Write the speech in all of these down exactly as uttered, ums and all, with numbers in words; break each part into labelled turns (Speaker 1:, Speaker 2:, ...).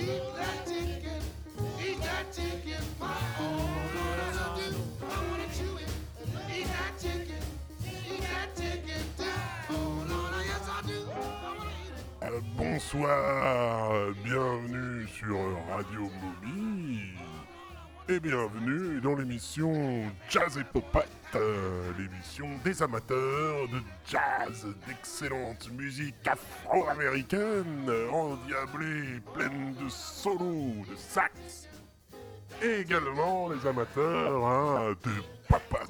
Speaker 1: Eat that chicken, eat that chicken pie. Oh Lord, I love you. I wanna chew it. Eat that chicken, eat that chicken too. Oh Lord, yes I do. I wanna eat it.
Speaker 2: Euh, bonsoir, bienvenue sur Radio Momie et bienvenue dans l'émission Jazz et Popette, euh, l'émission des amateurs de jazz, d'excellente musique afro-américaine, endiablée, pleine de solos, de sax, et également les amateurs hein, de popote.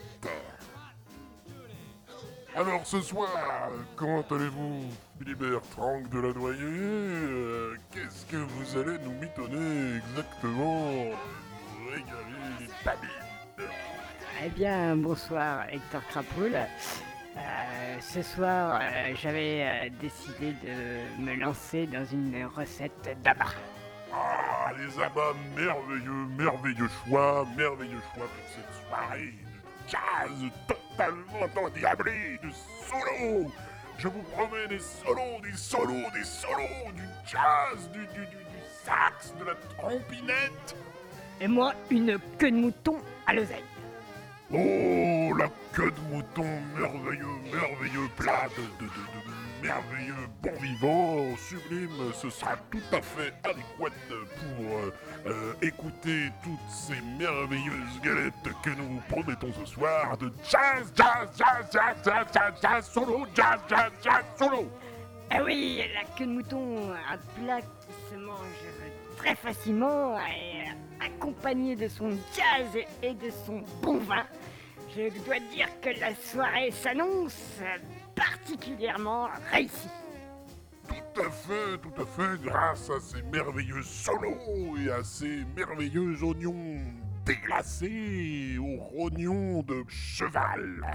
Speaker 2: Alors ce soir, comment allez-vous, Philibert Franck de la Noyer euh, Qu'est-ce que vous allez nous mitonner exactement Nous régaler les babines.
Speaker 3: Eh bien, bonsoir Hector Crapoul. Euh, ce soir, euh, j'avais euh, décidé de me lancer dans une recette d'abats.
Speaker 2: Ah, les abats, merveilleux, merveilleux choix, merveilleux choix pour cette soirée de jazz totalement endiablé, de solos. Je vous promets des solos, des solos, des solos, du jazz, du, du, du, du sax, de la trompinette.
Speaker 3: Et moi, une queue de mouton à l'oseille.
Speaker 2: Oh, la queue de mouton, merveilleux, merveilleux plat de, de, de, de merveilleux bon vivant, sublime, ce sera tout à fait adéquat pour euh, euh, écouter toutes ces merveilleuses galettes que nous vous promettons ce soir de jazz, jazz, jazz, jazz, jazz, jazz, jazz, solo, jazz, jazz, jazz, solo.
Speaker 3: Ah oui, la queue de mouton, un plat qui se mange très facilement et accompagné de son jazz et de son bon vin. Je dois dire que la soirée s'annonce particulièrement réussie.
Speaker 2: Tout à fait, tout à fait, grâce à ces merveilleux solos et à ces merveilleux oignons déglacés aux rognons de cheval.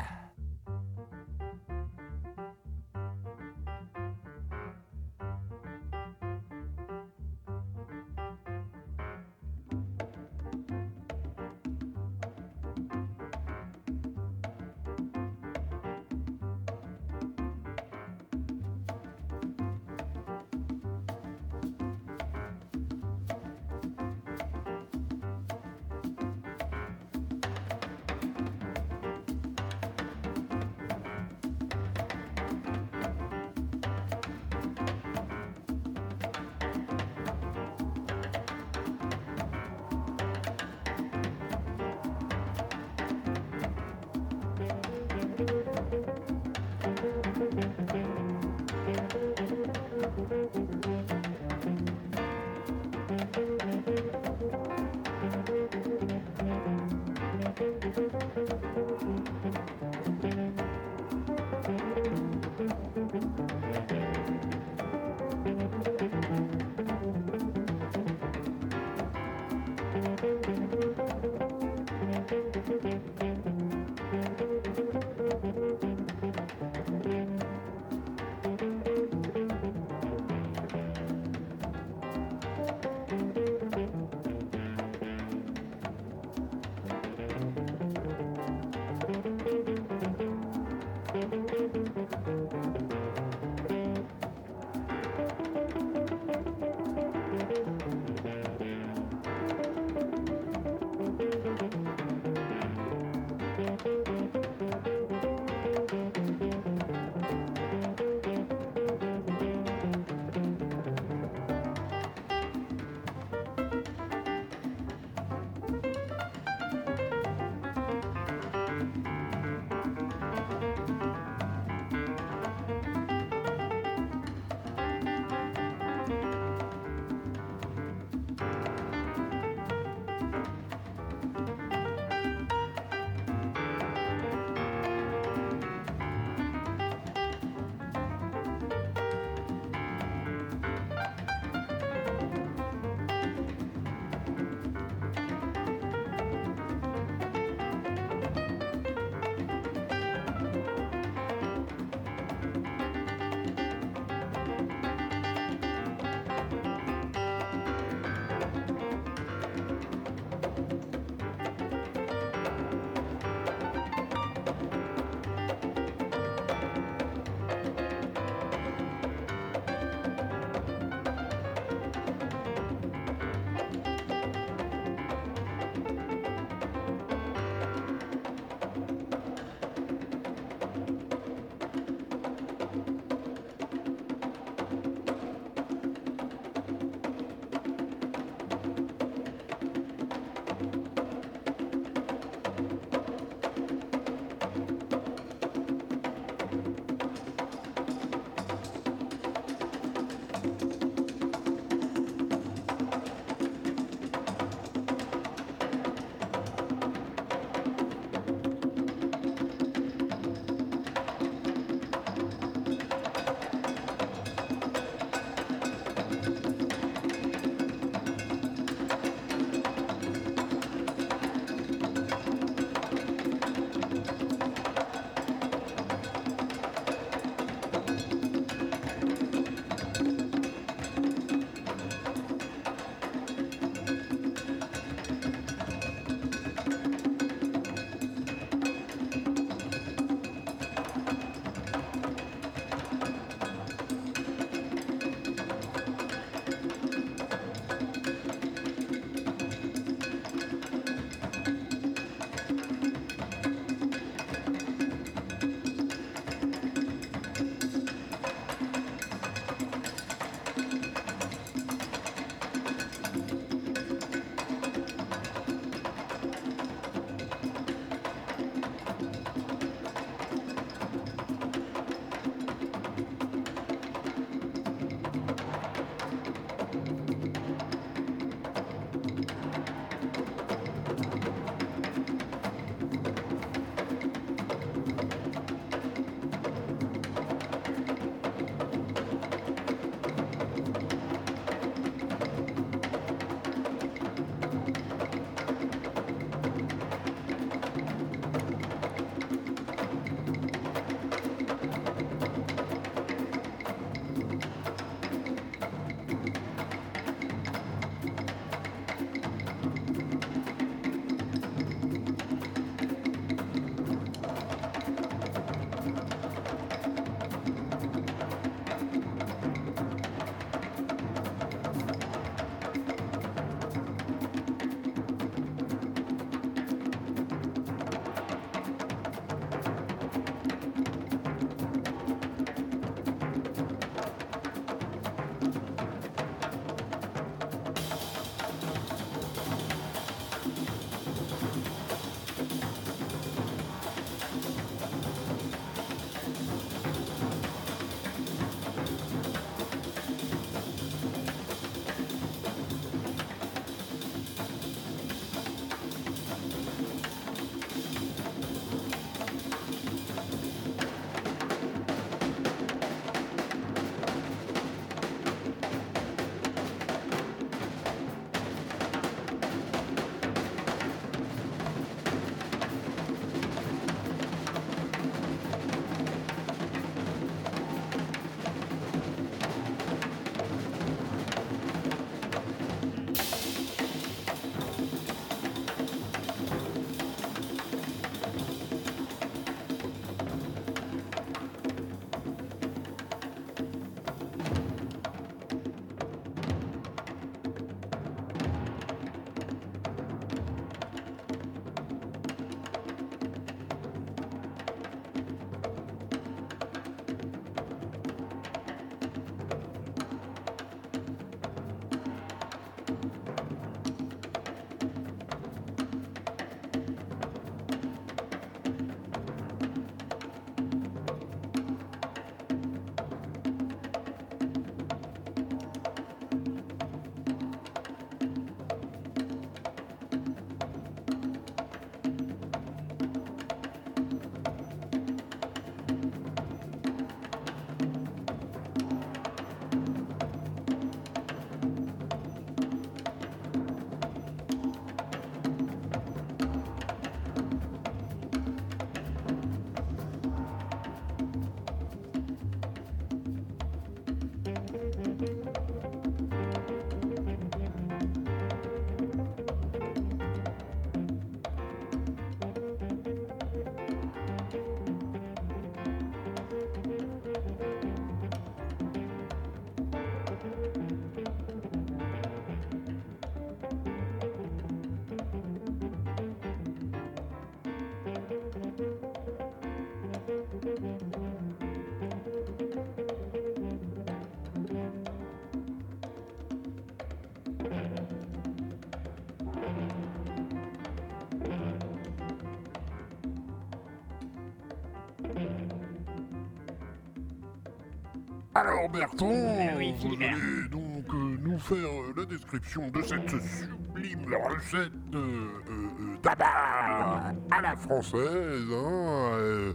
Speaker 2: Alors Bertrand,
Speaker 3: Euh, oui,
Speaker 2: vous
Speaker 3: Philibert.
Speaker 2: allez donc euh, nous faire euh, la description de cette sublime recette euh, euh, euh, tabac à la française, hein, euh,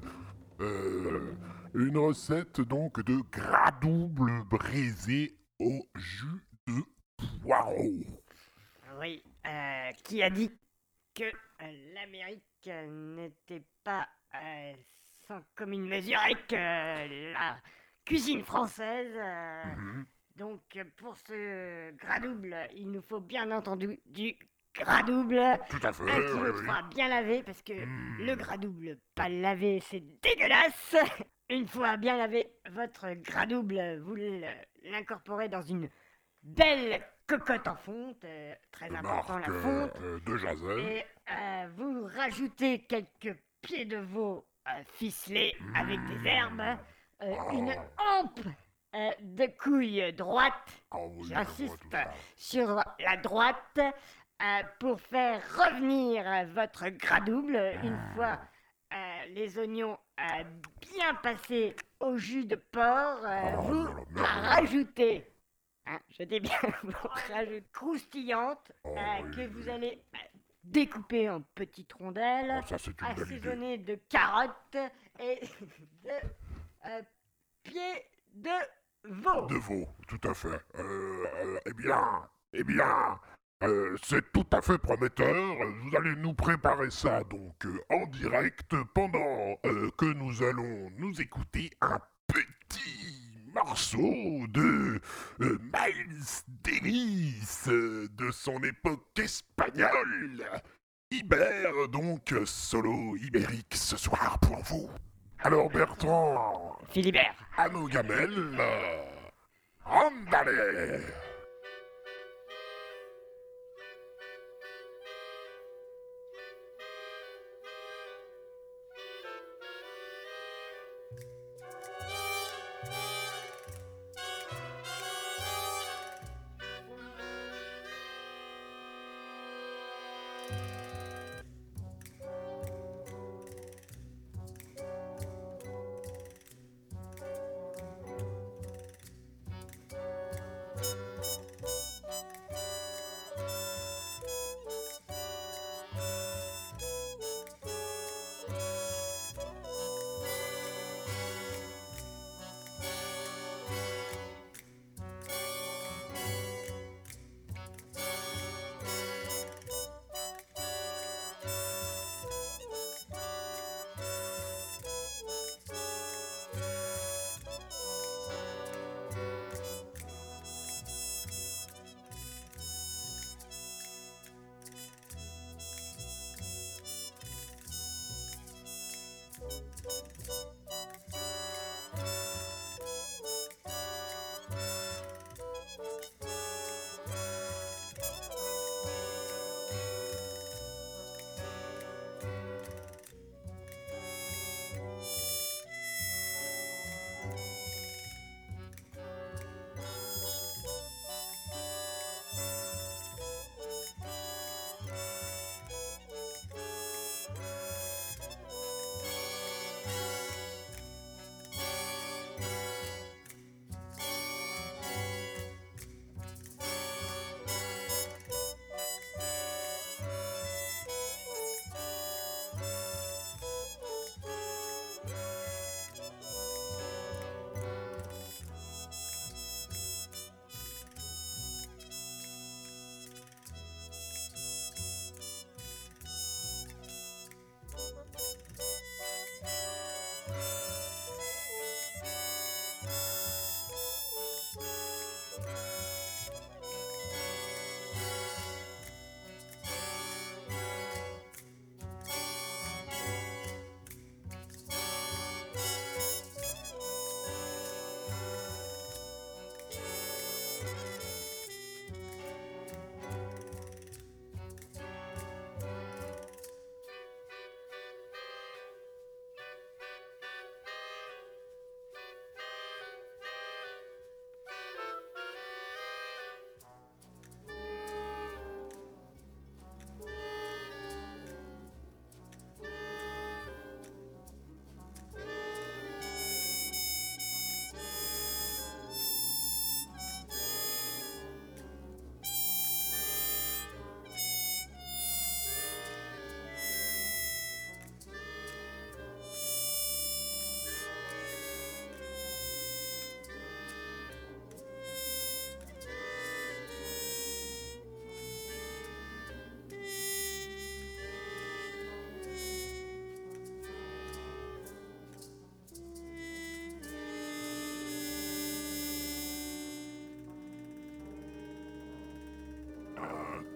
Speaker 2: euh, une recette donc de gras double braisé au jus de poireau.
Speaker 3: Oui, euh, qui a dit que euh, l'Amérique euh, n'était pas euh, sans commune mesure avec euh, la cuisine française. euh,
Speaker 2: Mhm.
Speaker 3: donc euh, pour ce gras double, il nous faut bien entendu du gras double.
Speaker 2: Tout à fait,
Speaker 3: Un
Speaker 2: oui,
Speaker 3: kilo de
Speaker 2: oui.
Speaker 3: foie bien lavé parce que
Speaker 2: Mm.
Speaker 3: le gras double pas lavé c'est dégueulasse. Une fois bien lavé, votre gras double, vous le- l'incorporez dans une belle cocotte en fonte, euh, très
Speaker 2: De
Speaker 3: important
Speaker 2: marque
Speaker 3: la
Speaker 2: euh,
Speaker 3: fonte,
Speaker 2: euh, de Jazel.
Speaker 3: et euh, vous rajoutez quelques pieds de veau euh, ficelés avec des herbes, euh, une hampe euh, de couille droite,
Speaker 2: Ah oui, je vois
Speaker 3: j'insiste
Speaker 2: tout ça.
Speaker 3: sur la droite, euh, pour faire revenir euh, votre gras double une fois euh, les oignons euh, bien passés au jus de porc, euh,
Speaker 2: Oh
Speaker 3: vous
Speaker 2: là là, merveilleux.
Speaker 3: rajoutez, hein, je dis bien, vous rajoutez croustillante
Speaker 2: Oh
Speaker 3: euh,
Speaker 2: oui,
Speaker 3: que vous
Speaker 2: oui.
Speaker 3: allez euh, découper en petites rondelles,
Speaker 2: Oh, ça c'est une belle idée.
Speaker 3: assaisonner de carottes et de euh, pieds de veau.
Speaker 2: De veau, tout à fait. Euh, euh, eh bien, eh bien, euh, c'est tout à fait prometteur. Vous allez nous préparer ça donc euh, en direct pendant euh, que nous allons nous écouter un petit morceau de euh, Miles Davis euh, de son époque espagnole. Iber, donc solo ibérique ce soir pour vous. Alors Bertrand,
Speaker 3: Philibert.
Speaker 2: à nos gamelles. euh, Andale!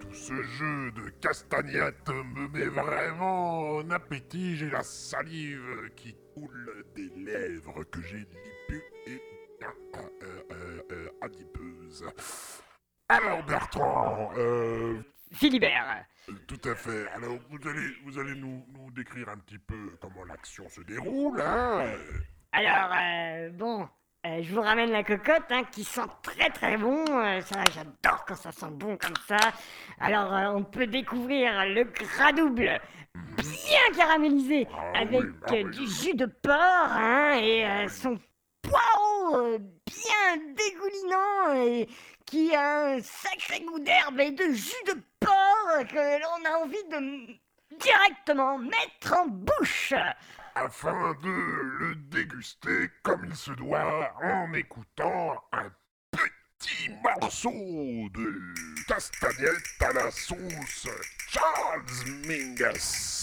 Speaker 2: tout ce jeu de castagnette me met vraiment en appétit. J'ai la salive qui coule des lèvres que j'ai lippues et euh, euh, euh, euh, adipeuse. Alors Bertrand, euh,
Speaker 3: Philibert.
Speaker 2: tout à fait. Alors vous allez, vous allez nous, nous décrire un petit peu comment l'action se déroule, hein euh,
Speaker 3: Alors, euh, bon, euh, je vous ramène la cocotte, hein, qui sent très très bon. Euh, ça, j'adore quand ça sent bon comme ça. Alors, euh, on peut découvrir le gras double, bien caramélisé,
Speaker 2: Ah
Speaker 3: avec
Speaker 2: oui, ah
Speaker 3: euh,
Speaker 2: oui.
Speaker 3: du jus de porc, hein, et euh, son poireau euh, bien dégoulinant, et qui a un sacré goût d'herbe et de jus de porc que l'on a envie de m- directement mettre en bouche.
Speaker 2: Afin de le déguster comme il se doit en écoutant un petit morceau de castagnette à la sauce Charles Mingus.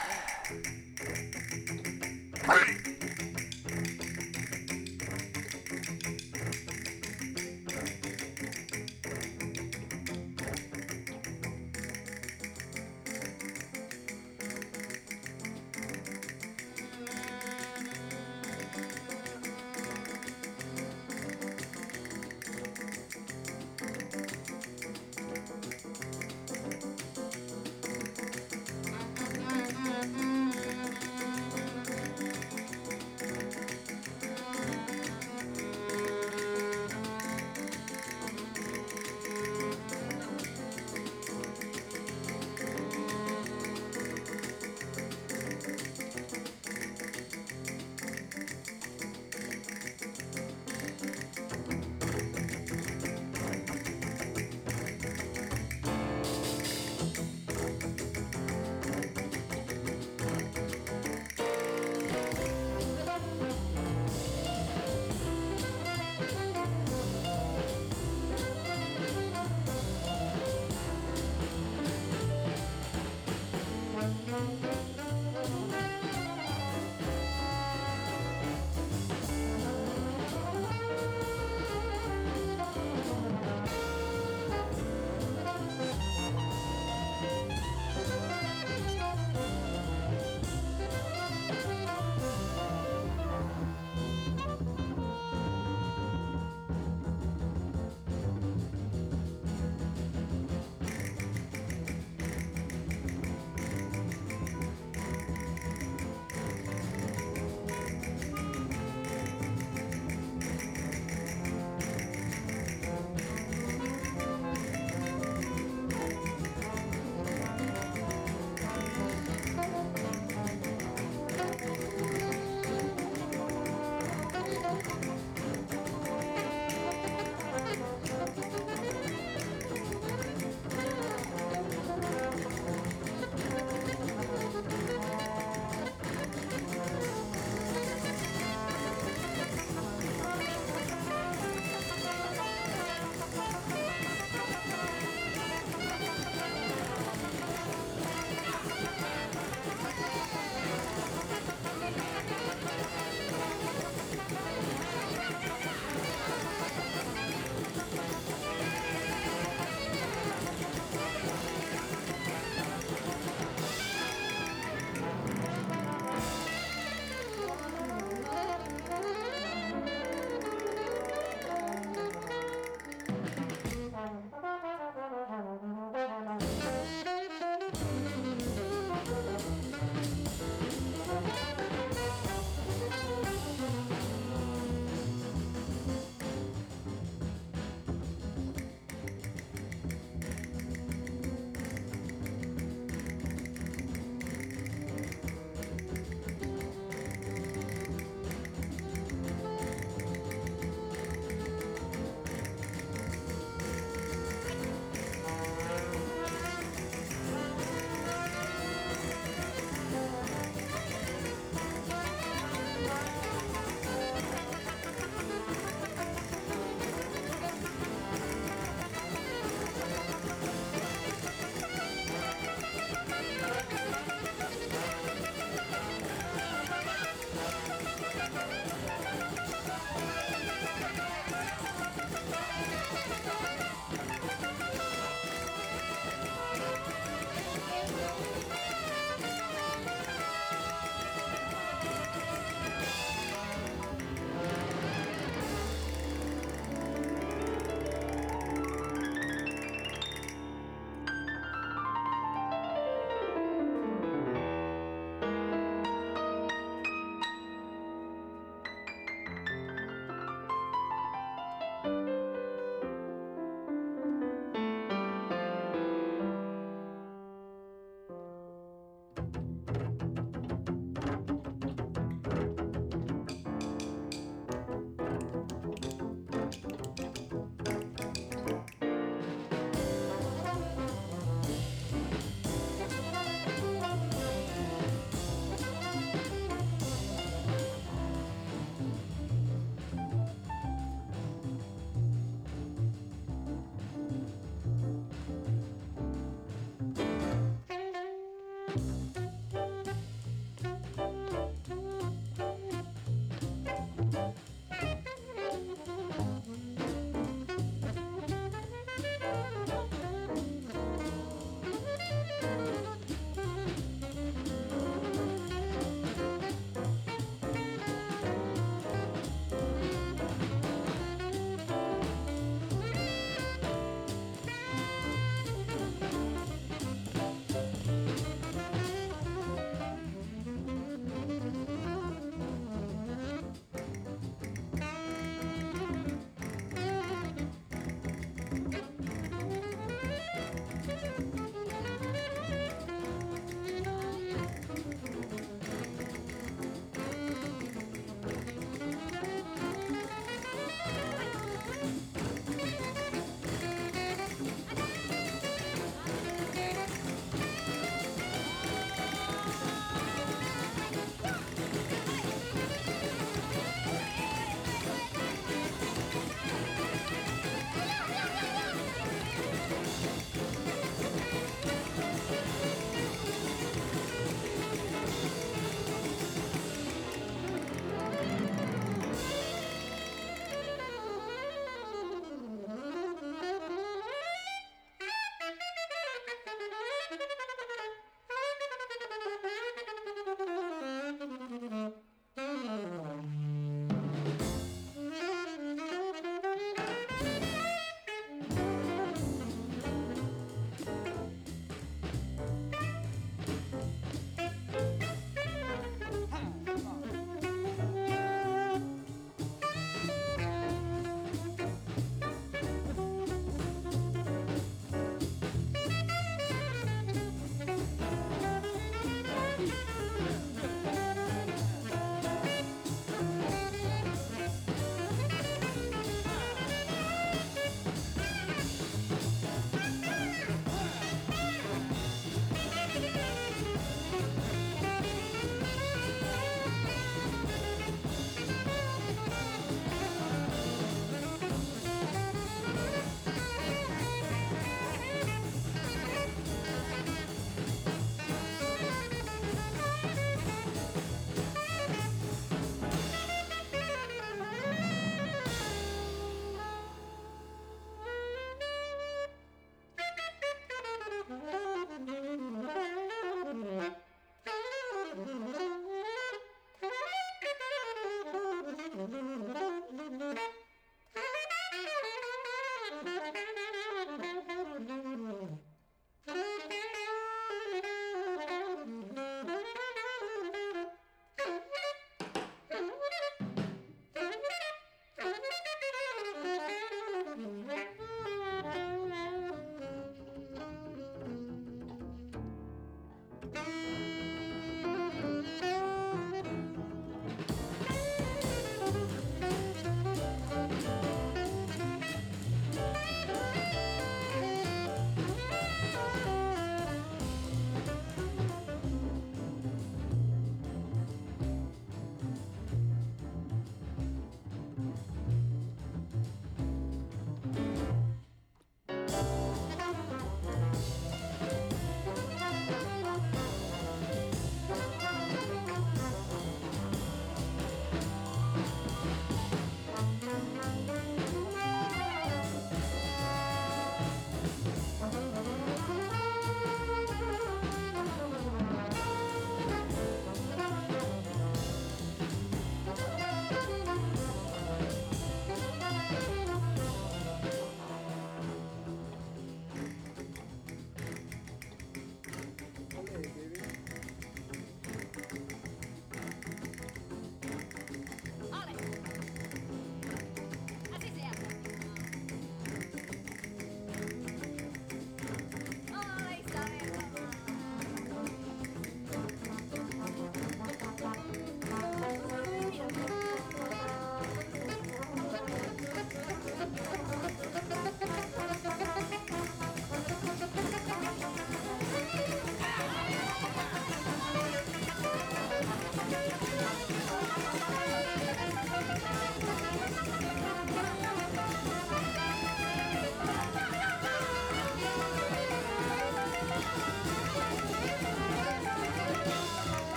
Speaker 2: Allez.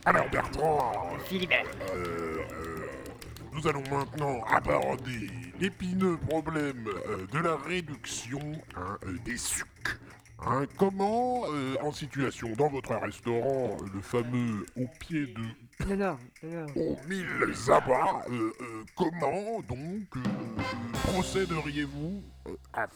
Speaker 2: Alors Bertrand,
Speaker 3: Philibert.
Speaker 2: euh, euh, nous allons maintenant aborder l'épineux problème euh, de la réduction hein, euh, des sucres. Hein, comment, euh, en situation dans votre restaurant, euh, le fameux au pied de
Speaker 3: Non, non, non, non.
Speaker 2: aux mille abats, euh, euh, comment donc euh, euh, procéderiez-vous euh,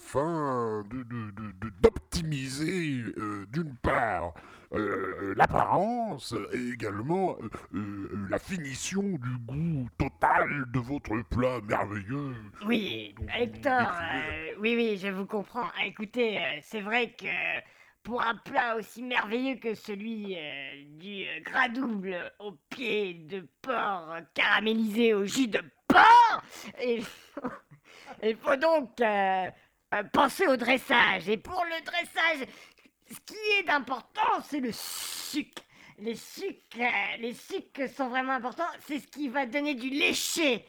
Speaker 2: afin de, de- de- de- d'optimiser euh, d'une part euh, euh, l'apparence et également euh, euh, la finition du goût total de votre plat merveilleux.
Speaker 3: Oui,
Speaker 2: dont vous
Speaker 3: Hector,
Speaker 2: décrivez la-
Speaker 3: euh, oui, oui, je vous comprends. Écoutez, euh, c'est vrai que pour un plat aussi merveilleux que celui euh, du euh, gras double au pied de porc caramélisé au jus de porc, il faut, il faut donc euh, euh, penser au dressage. Et pour le dressage, ce qui est important, c'est le sucre. Les sucres, euh, les sucres sont vraiment importants. C'est ce qui va donner du léché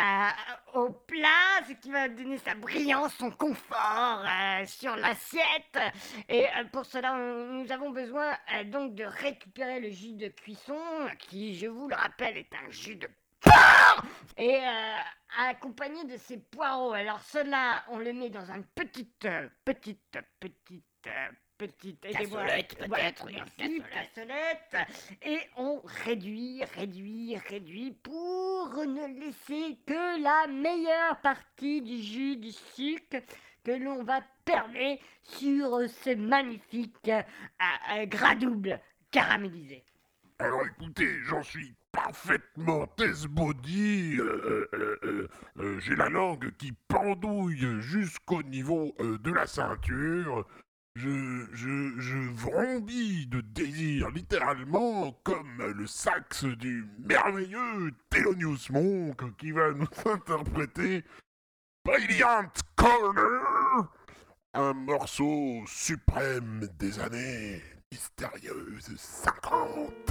Speaker 3: euh, au plat, ce qui va donner sa brillance, son confort euh, sur l'assiette. Et euh, pour cela, on- nous avons besoin euh, donc de récupérer le jus de cuisson, qui, je vous le rappelle, est un jus de porc, et euh, accompagné de ces poireaux. Alors cela, on le met dans une petite, euh, petite, petite, euh, petite aidez-moi.
Speaker 4: Cassolette, peut-être,
Speaker 3: Ouais,
Speaker 4: une
Speaker 3: merci, cassolette. Et on réduit, réduit, réduit pour ne laisser que la meilleure partie du jus du sucre que l'on va perler sur ce magnifique euh, euh, gras double caramélisé.
Speaker 2: Alors écoutez, j'en suis parfaitement test-body, euh, euh, euh, euh, j'ai la langue qui pendouille jusqu'au niveau euh, de la ceinture, je, je, je vrombis de désir littéralement comme le sax du merveilleux Thelonious Monk qui va nous interpréter Brilliant Corner, un morceau suprême des années mystérieuses cinquante.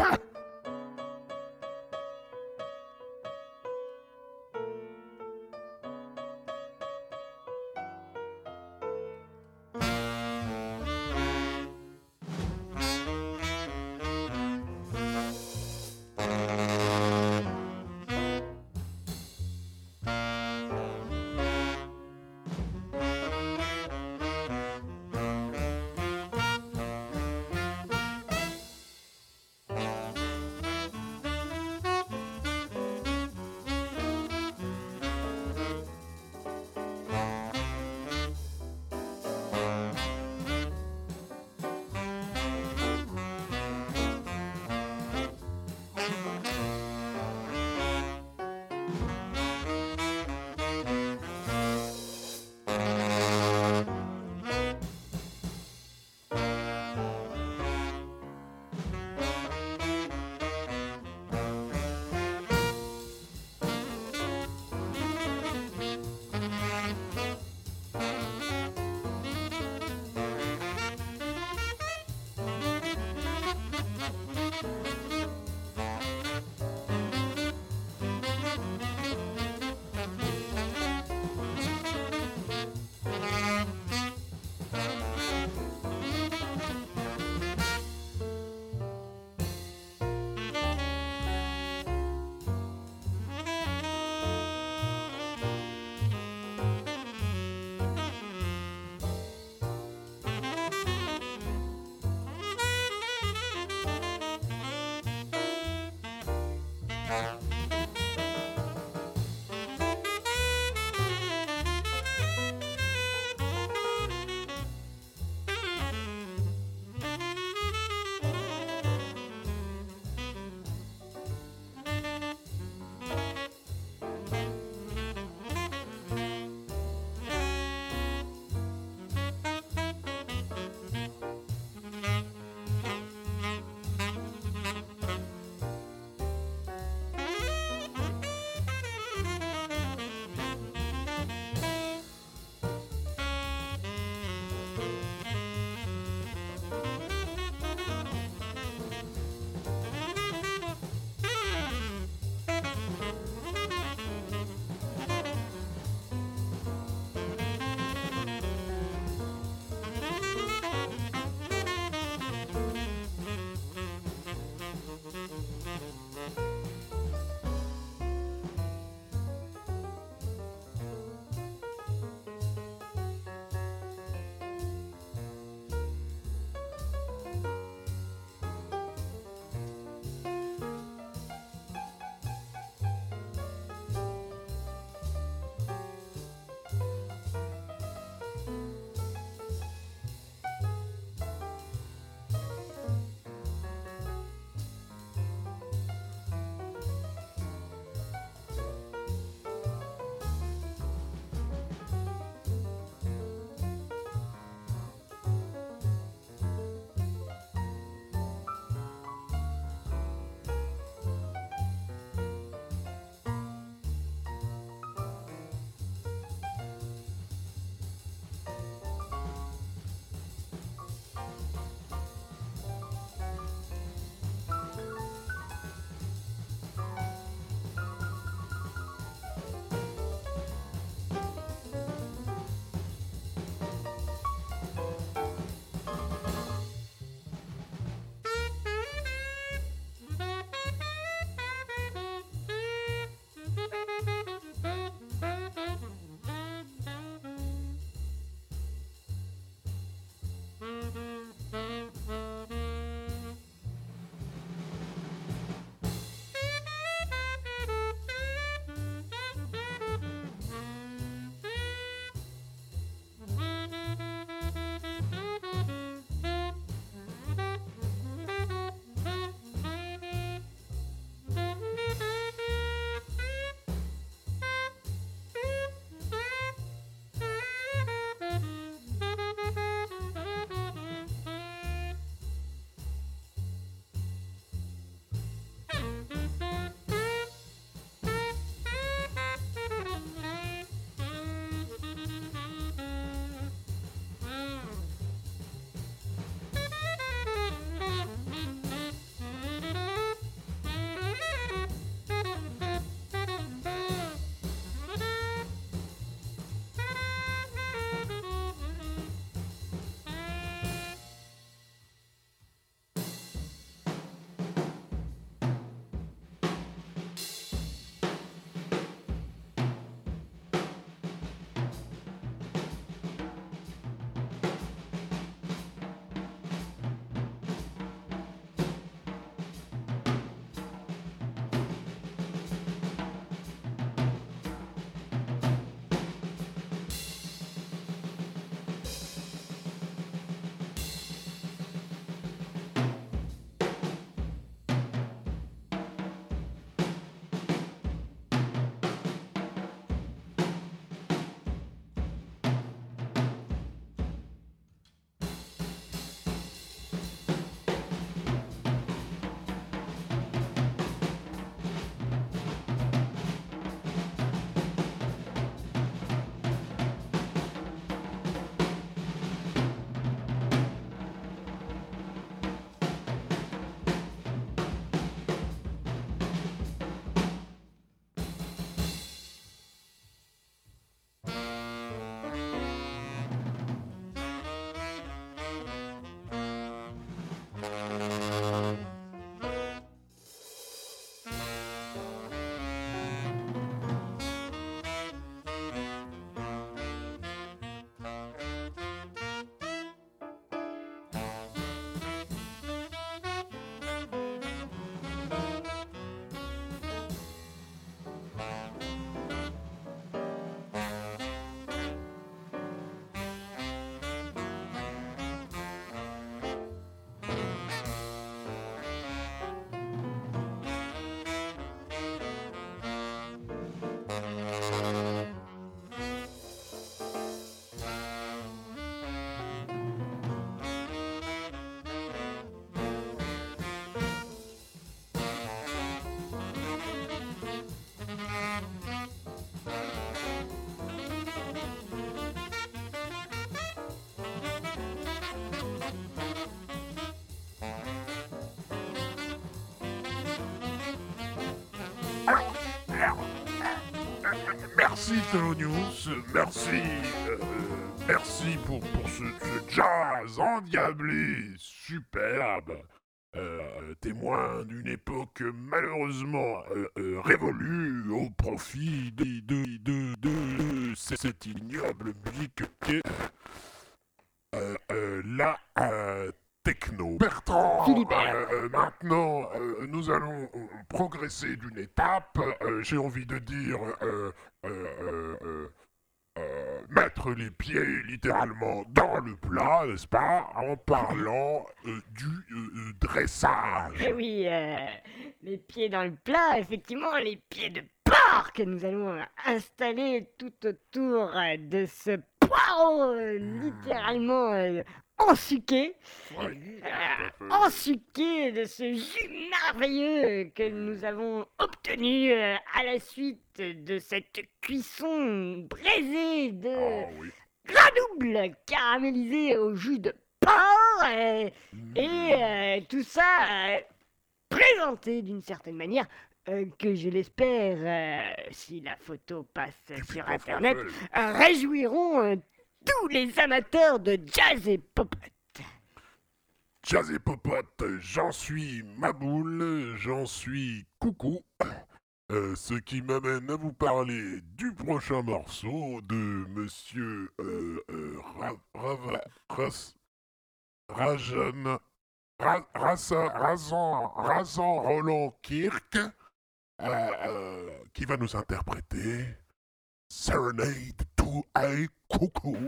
Speaker 2: Merci Thelonious, merci, euh, merci pour, pour ce, ce jazz endiablé, superbe, euh, témoin d'une époque malheureusement euh, euh, révolue au profit de, de, de, de, de cette ignoble musique qui est euh, euh, la euh, techno. Bertrand,
Speaker 3: Philibert.
Speaker 2: euh, euh, maintenant euh, nous allons euh, progresser d'une étape, euh, j'ai envie de dire... Euh, euh, euh, euh, euh, mettre les pieds littéralement dans le plat, n'est-ce pas, en parlant euh, du euh, euh, dressage.
Speaker 3: Eh oui, euh, les pieds dans le plat, effectivement, les pieds de porc que nous allons euh, installer tout autour euh, de ce poireau euh, littéralement euh, ensuqué.
Speaker 2: Ouais,
Speaker 3: Euh, ensuqué de ce jus merveilleux que nous avons obtenu euh, à la suite de cette cuisson braisée de
Speaker 2: ah oui.
Speaker 3: granouille caramélisée au jus de porc euh, et euh, tout ça euh, présenté d'une certaine manière euh, que je l'espère, euh, si la photo passe sur internet, euh, réjouiront euh, tous les amateurs de jazz et pop.
Speaker 2: Jazz et popote, j'en suis Maboule, j'en suis Coucou. Euh, ce qui m'amène à vous parler du prochain morceau de Monsieur euh, euh, Ra- Rava- Ras- Rajan Ra- Rasa- Razan Razan Roland Kirk, euh, euh, qui va nous interpréter Serenade to a Cuckoo.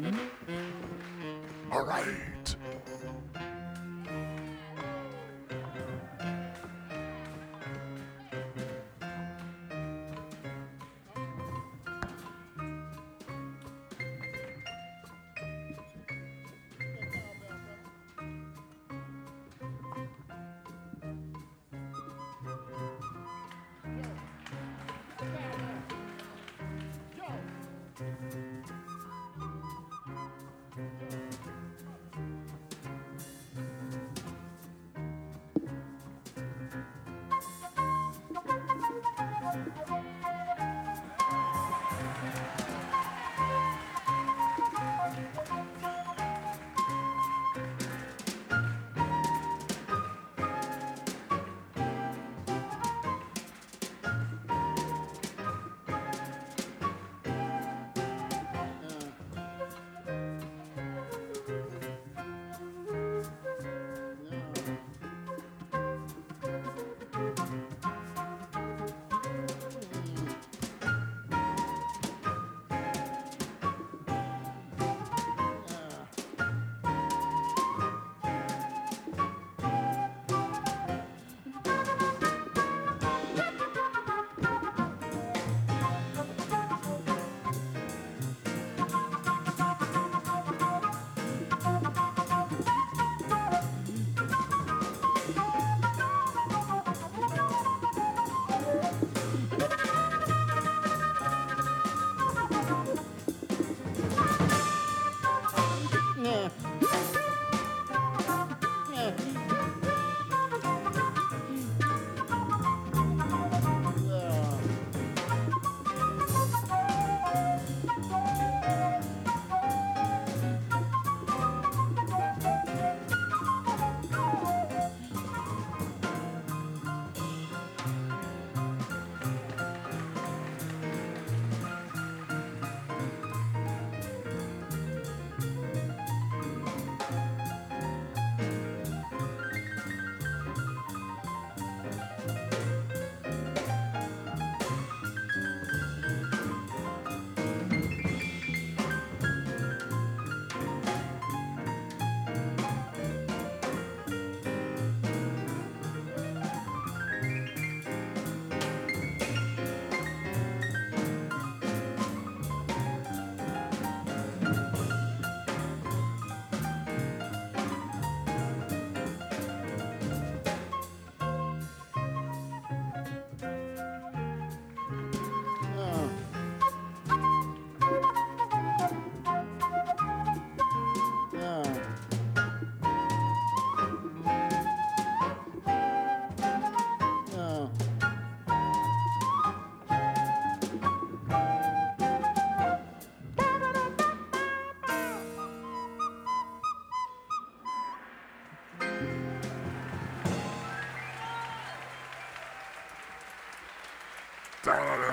Speaker 2: Alright.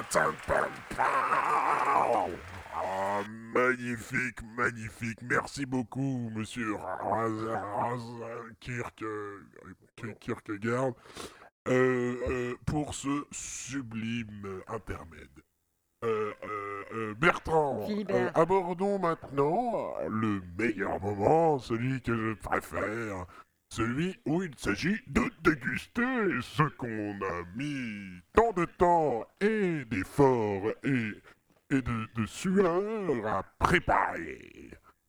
Speaker 2: tin, pam, pam. Ah, magnifique, magnifique. Merci beaucoup, monsieur Kirk, Kierkegaard, euh, euh, pour ce sublime intermède. Euh, euh, euh, Bertrand, euh,
Speaker 3: Philibert.
Speaker 2: abordons maintenant le meilleur moment, celui que je préfère, celui où il s'agit de déguster ce qu'on a mis tant de temps et d'efforts et, et de, de sueur à préparer.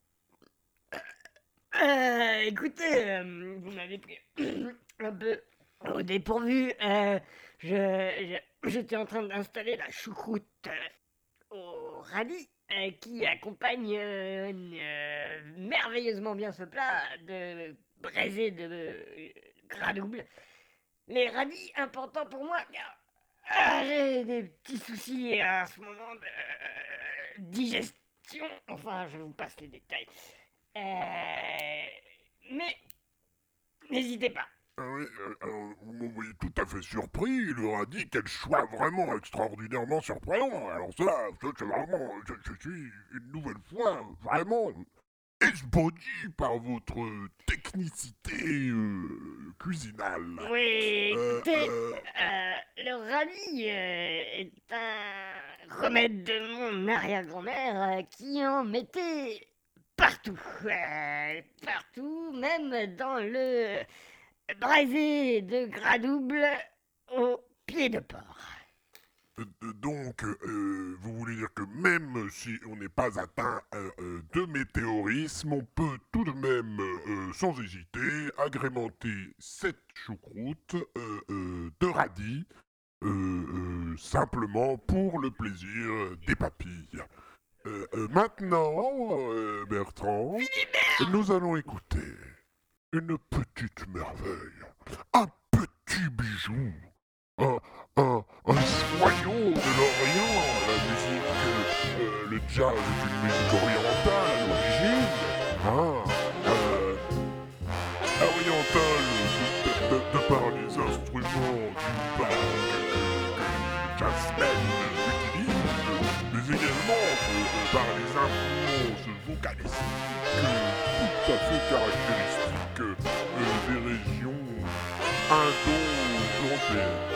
Speaker 3: Euh, écoutez, euh, vous m'avez pris un peu au dépourvu. Euh, je, je- j'étais en train d'installer la choucroute euh, au radis euh, qui accompagne euh, euh, merveilleusement bien ce plat de braisé de euh, gras double. Les radis, importants pour moi car ah, j'ai des petits soucis à ce moment de euh, digestion. Enfin, je vous passe les détails. Euh, mais n'hésitez pas.
Speaker 2: Ah oui, euh, alors, vous m'envoyez tout à fait surpris, il leur a dit quel choix vraiment extraordinairement surprenant. Alors ça, ça c'est vraiment, je, je suis une nouvelle fois vraiment esbaudi par votre technicité euh, cuisinale.
Speaker 3: Oui,
Speaker 2: Euh,
Speaker 3: écoutez,
Speaker 2: euh,
Speaker 3: euh, le radis euh, est un remède de mon arrière-grand-mère euh, qui en mettait partout. Euh, partout, même dans le braisé de gras double au pied de porc.
Speaker 2: Euh, euh, donc, euh, vous voulez dire que même si on n'est pas atteint euh, euh, de météorisme, on peut tout de même, euh, sans hésiter, agrémenter cette choucroute euh, euh, de radis, euh, euh, simplement pour le plaisir des papilles. Euh, euh, maintenant, euh, Bertrand, nous allons écouter une petite merveille, un petit bijou. Un, un, un joyau de l'Orient, la musique, euh, euh, le jazz est une musique orientale à l'origine, hein, euh, orientale de, de, de par les instruments d'une part que, que, que les jazzmen utilisent, mais également euh, par les influences vocalistiques tout à fait caractéristiques euh, des régions indo-européennes.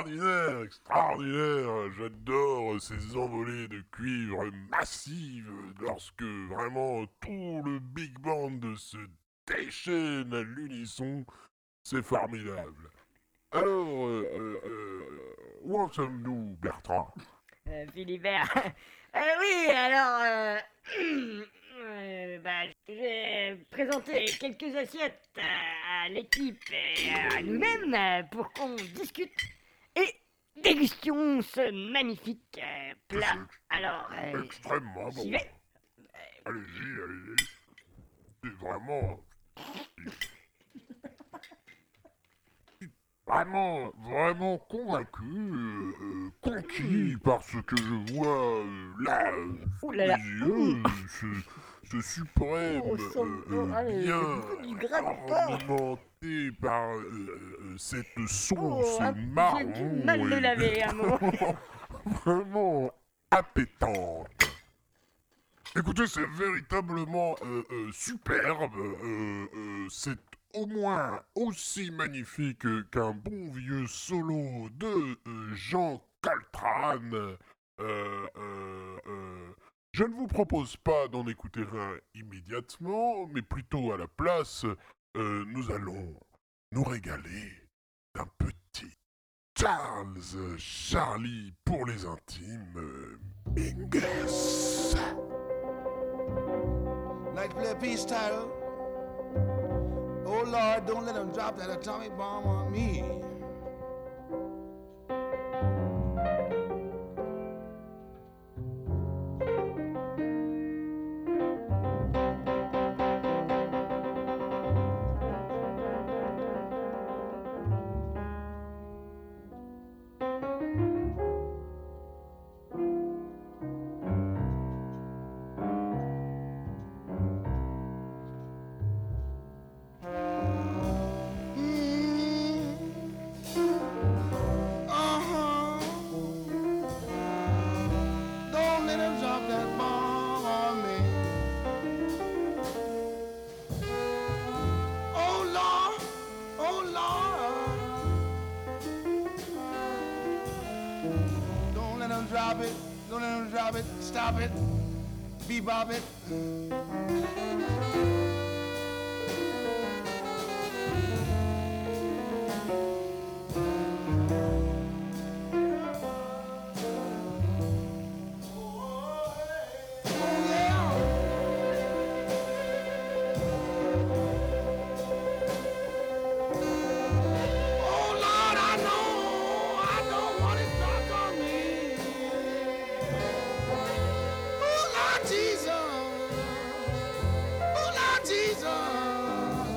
Speaker 2: extraordinaire, extraordinaire. J'adore ces envolées de cuivre massives lorsque vraiment tout le big band se déchaîne à l'unisson. C'est formidable. Alors, euh, euh, euh, où en sommes-nous, Bertrand?
Speaker 3: Euh, Philibert. Euh, oui, alors, euh, euh, bah, j'ai présenté quelques assiettes à, à l'équipe et à nous-mêmes euh, pour qu'on discute et dégustions ce magnifique euh, plat. Alors, euh,
Speaker 2: Extrêmement
Speaker 3: j'y
Speaker 2: bon.
Speaker 3: vais.
Speaker 2: Allez-y, allez-y. C'est vraiment... Vraiment, vraiment convaincu, euh, euh, conquis par ce que je vois euh, là, euh, sous
Speaker 3: Ouh là là.
Speaker 2: mes yeux, ce, ce suprême
Speaker 3: Oh, ça-
Speaker 2: euh,
Speaker 3: oh,
Speaker 2: euh,
Speaker 3: ah, le-
Speaker 2: bien
Speaker 3: le goût du gras de porc.
Speaker 2: alimenté par euh, euh, cette sauce
Speaker 3: Oh, ah,
Speaker 2: marron.
Speaker 3: j'ai du mal de
Speaker 2: et
Speaker 3: laver à un moment.
Speaker 2: vraiment appétante. Écoutez, c'est véritablement euh, euh, superbe. euh, euh, c'est au moins aussi magnifique qu'un bon vieux solo de euh, Jean Caltrane. Euh, euh, euh, je ne vous propose pas d'en écouter un immédiatement, mais plutôt à la place, euh, nous allons nous régaler d'un petit Charles Charlie pour les intimes euh, Mingus.
Speaker 1: Like to play a peace title. Oh Lord, don't let them drop that atomic bomb on me. Drop it, don't let them drop it, stop it, bebop it. Jesus,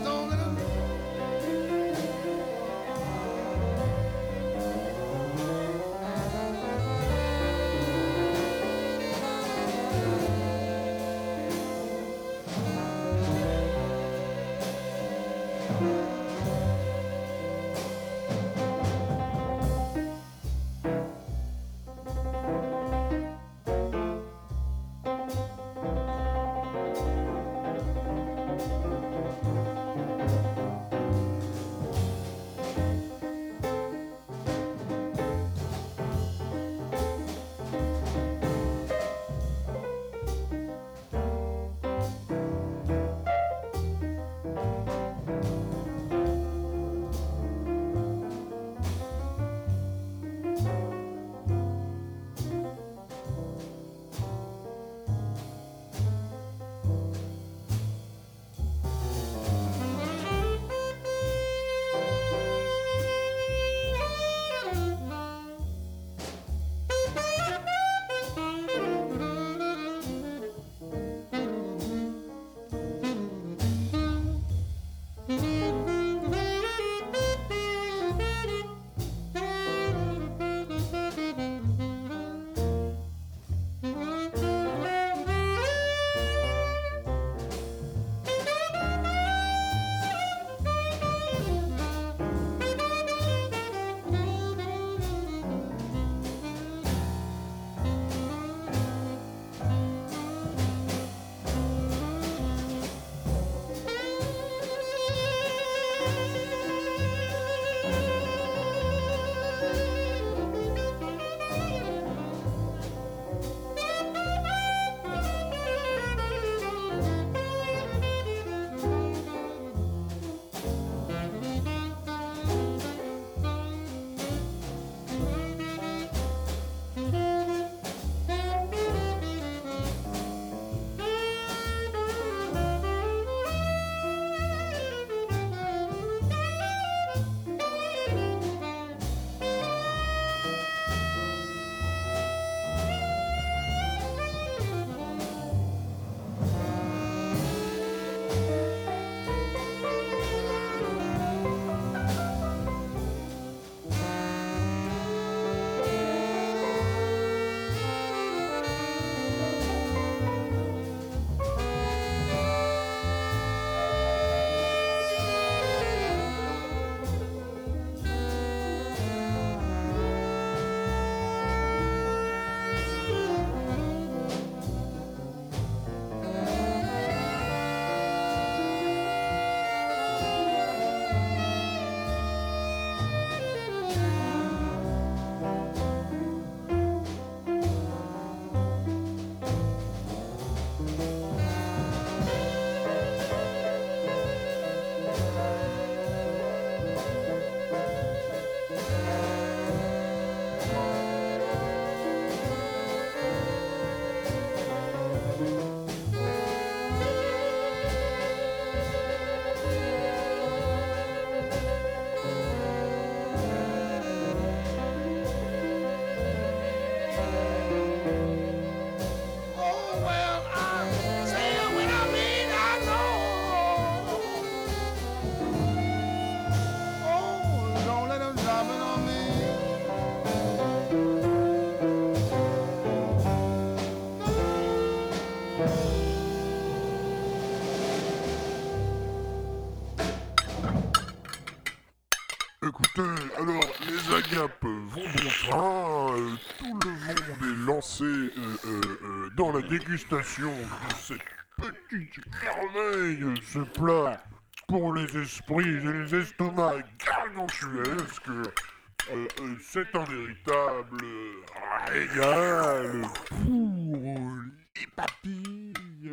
Speaker 2: euh, tout le monde est lancé euh, euh, euh, dans la dégustation de cette petite merveille, ce plat pour les esprits et les estomacs gargantuesques. Euh, euh, c'est un véritable régal pour les papilles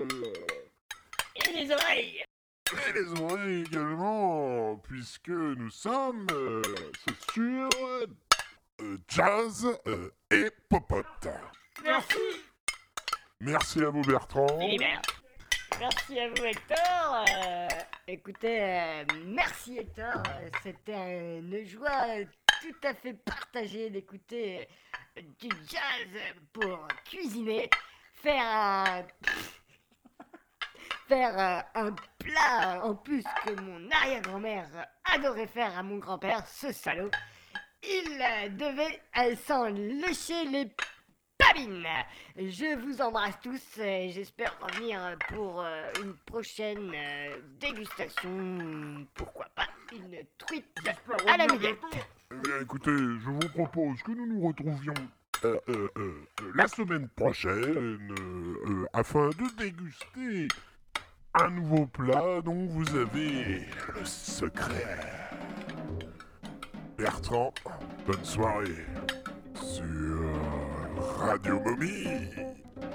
Speaker 3: Et les oreilles.
Speaker 2: et les oreilles également, puisque nous sommes, euh, c'est sûr, euh, jazz euh, et popote.
Speaker 3: Merci.
Speaker 2: Merci à vous Bertrand.
Speaker 3: Philibert. Merci à vous Hector. Euh, écoutez, euh, merci Hector. Euh, C'était une joie tout à fait partagée d'écouter euh, du jazz pour cuisiner, faire un faire euh, un plat en plus que mon arrière-grand-mère adorait faire à mon grand-père, ce salaud. Il euh, devait euh, s'en lécher les babines. Je vous embrasse tous et j'espère revenir pour euh, une prochaine euh, dégustation. Pourquoi pas une truite à la millette.
Speaker 2: Eh bien écoutez, je vous propose que nous nous retrouvions euh, euh, euh, euh, la semaine prochaine euh, euh, afin de déguster un nouveau plat dont vous avez le secret. Bertrand, bonne soirée sur Radio Momie.